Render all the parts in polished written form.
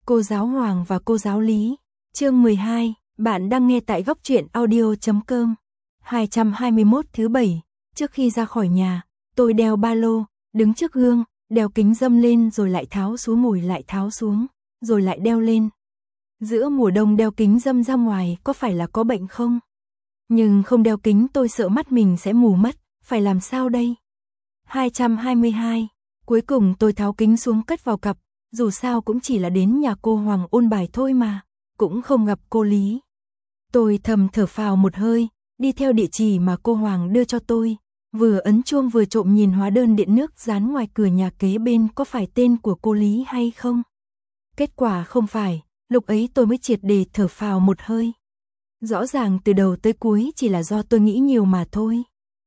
Cô giáo Hoàng và cô giáo Lý. Chương 12, bạn đang nghe tại góc truyện audio.com. 221 thứ 7. Trước khi ra khỏi nhà, tôi đeo ba lô, đứng trước gương, đeo kính râm lên rồi lại tháo xuống, ngồi lại tháo xuống, rồi lại đeo lên. Giữa mùa đông đeo kính râm ra ngoài có phải là có bệnh không? Nhưng không đeo kính tôi sợ mắt mình sẽ mù mất, phải làm sao đây? 222. Cuối cùng tôi tháo kính xuống cất vào cặp, dù sao cũng chỉ là đến nhà cô Hoàng ôn bài thôi mà, cũng không gặp cô Lý. Tôi thầm thở phào một hơi, đi theo địa chỉ mà cô Hoàng đưa cho tôi, vừa ấn chuông vừa trộm nhìn hóa đơn điện nước dán ngoài cửa nhà kế bên có phải tên của cô Lý hay không. Kết quả không phải, lúc ấy tôi mới triệt để thở phào một hơi. Rõ ràng từ đầu tới cuối chỉ là do tôi nghĩ nhiều mà thôi.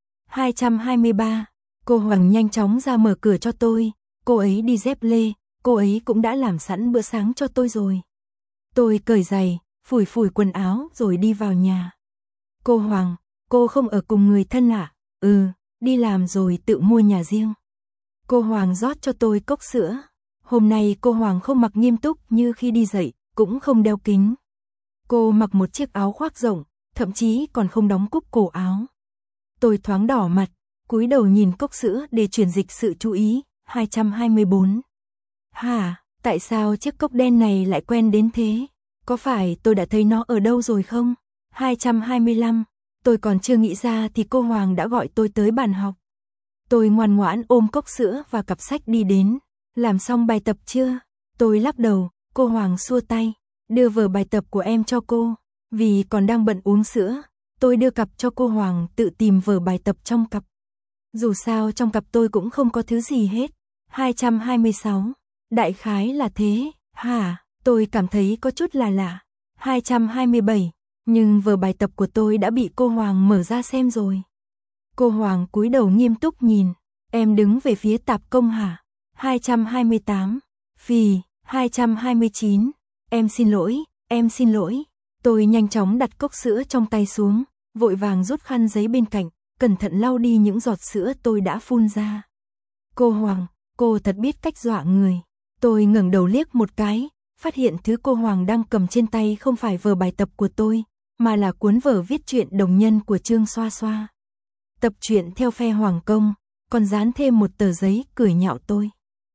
223. Cô Hoàng nhanh chóng ra mở cửa cho tôi, cô ấy đi dép lê, cô ấy cũng đã làm sẵn bữa sáng cho tôi rồi. Tôi cởi giày, phủi phủi quần áo rồi đi vào nhà. Cô Hoàng, cô không ở cùng người thân à? Đi làm rồi tự mua nhà riêng. Cô Hoàng rót cho tôi cốc sữa. Hôm nay cô Hoàng không mặc nghiêm túc như khi đi dạy, cũng không đeo kính. Cô mặc một chiếc áo khoác rộng, thậm chí còn không đóng cúc cổ áo. Tôi thoáng đỏ mặt, cúi đầu nhìn cốc sữa để chuyển dịch sự chú ý. 224. Hả, tại sao chiếc cốc đen này lại quen đến thế? Có phải tôi đã thấy nó ở đâu rồi không? 225. Tôi còn chưa nghĩ ra thì cô Hoàng đã gọi tôi tới bàn học. Tôi ngoan ngoãn ôm cốc sữa và cặp sách đi đến. Làm xong bài tập chưa? Tôi lắc đầu, cô Hoàng xua tay. Đưa vở bài tập của em cho cô. Vì còn đang bận uống sữa, tôi đưa cặp cho cô Hoàng tự tìm vở bài tập trong cặp. Dù sao trong cặp tôi cũng không có thứ gì hết. 226. Đại khái là thế. Hả, tôi cảm thấy có chút là lạ. 227. Nhưng vở bài tập của tôi đã bị cô Hoàng mở ra xem rồi. Cô Hoàng cúi đầu nghiêm túc nhìn. Em đứng về phía tạp công hả? 228. Phì. 229. Em xin lỗi. Tôi nhanh chóng đặt cốc sữa trong tay xuống, vội vàng rút khăn giấy bên cạnh, cẩn thận lau đi những giọt sữa tôi đã phun ra. Cô Hoàng, cô thật biết cách dọa người. Tôi ngẩng đầu liếc một cái, phát hiện thứ cô Hoàng đang cầm trên tay không phải vở bài tập của tôi, mà là cuốn vở viết truyện đồng nhân của Trương Xoa Xoa. Tập truyện theo phe Hoàng Công, còn dán thêm một tờ giấy cười nhạo tôi.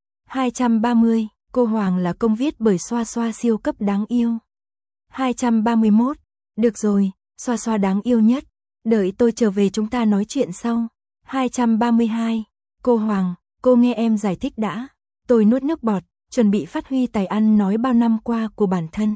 230. Cô Hoàng là công viết bởi Xoa Xoa siêu cấp đáng yêu. 231. Được rồi, Xoa Xoa đáng yêu nhất. Đợi tôi trở về chúng ta nói chuyện sau. 232. Cô Hoàng, cô nghe em giải thích đã. Tôi nuốt nước bọt, chuẩn bị phát huy tài ăn nói bao năm qua của bản thân.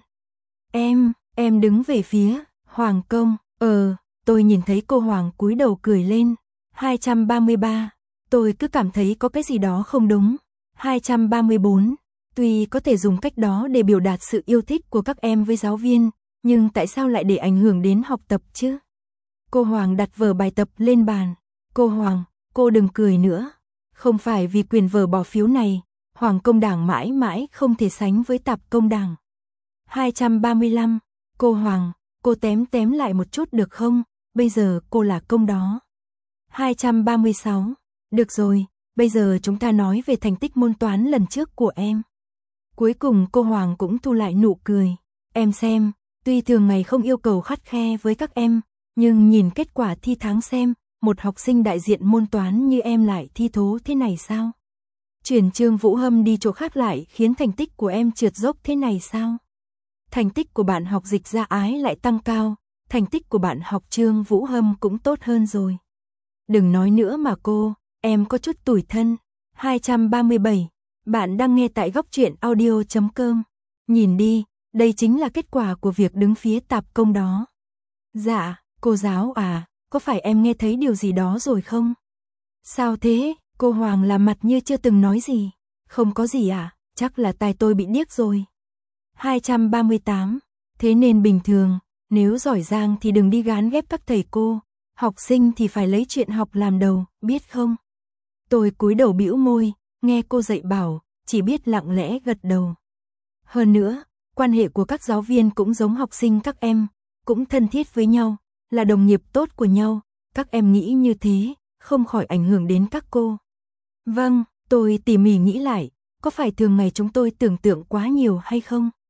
Em đứng về phía Hoàng Công. Tôi nhìn thấy cô Hoàng cúi đầu cười lên. 233. Tôi cứ cảm thấy có cái gì đó không đúng. 234. Tuy có thể dùng cách đó để biểu đạt sự yêu thích của các em với giáo viên, nhưng tại sao lại để ảnh hưởng đến học tập chứ? Cô Hoàng đặt vở bài tập lên bàn. Cô Hoàng, cô đừng cười nữa. Không phải vì quyền vở bỏ phiếu này, Hoàng Công Đảng mãi mãi không thể sánh với Tạp Công Đảng. 235. Cô Hoàng, cô tém lại một chút được không? Bây giờ cô là công đó. 236. Được rồi, bây giờ chúng ta nói về thành tích môn toán lần trước của em. Cuối cùng cô Hoàng cũng thu lại nụ cười. Em xem, tuy thường ngày không yêu cầu khắt khe với các em, nhưng nhìn kết quả thi tháng xem, một học sinh đại diện môn toán như em lại thi thố thế này sao? Chuyển Trương Vũ Hâm đi chỗ khác lại khiến thành tích của em trượt dốc thế này sao? Thành tích của bạn học Dịch Gia Ái lại tăng cao, thành tích của bạn học Trương Vũ Hâm cũng tốt hơn rồi. Đừng nói nữa mà cô, em có chút tủi thân. 237. Bạn đang nghe tại góc truyện audio.com. Nhìn đi, đây chính là kết quả của việc đứng phía tạp công đó. Dạ, cô giáo à, có phải em nghe thấy điều gì đó rồi không? Sao thế? Cô Hoàng làm mặt như chưa từng nói gì. Không có gì à, chắc là tai tôi bị điếc rồi. 238. Thế nên bình thường, nếu giỏi giang thì đừng đi gán ghép các thầy cô, học sinh thì phải lấy chuyện học làm đầu, biết không? Tôi cúi đầu bĩu môi, nghe cô dạy bảo, chỉ biết lặng lẽ gật đầu. Hơn nữa, quan hệ của các giáo viên cũng giống học sinh các em, cũng thân thiết với nhau, là đồng nghiệp tốt của nhau, các em nghĩ như thế, không khỏi ảnh hưởng đến các cô. Vâng, tôi tỉ mỉ nghĩ lại, có phải thường ngày chúng tôi tưởng tượng quá nhiều hay không?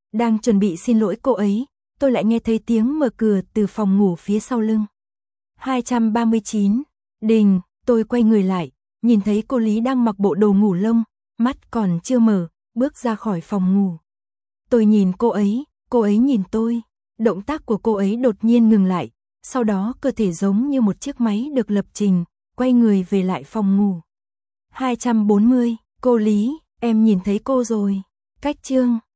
Đang chuẩn bị xin lỗi cô ấy, tôi lại nghe thấy tiếng mở cửa từ phòng ngủ phía sau lưng. 239. Đình, tôi quay người lại, nhìn thấy cô Lý đang mặc bộ đồ ngủ lông, mắt còn chưa mở, bước ra khỏi phòng ngủ. Tôi nhìn cô ấy nhìn tôi. Động tác của cô ấy đột nhiên ngừng lại, sau đó cơ thể giống như một chiếc máy được lập trình, quay người về lại phòng ngủ. 240, cô Lý, em nhìn thấy cô rồi. Cách chương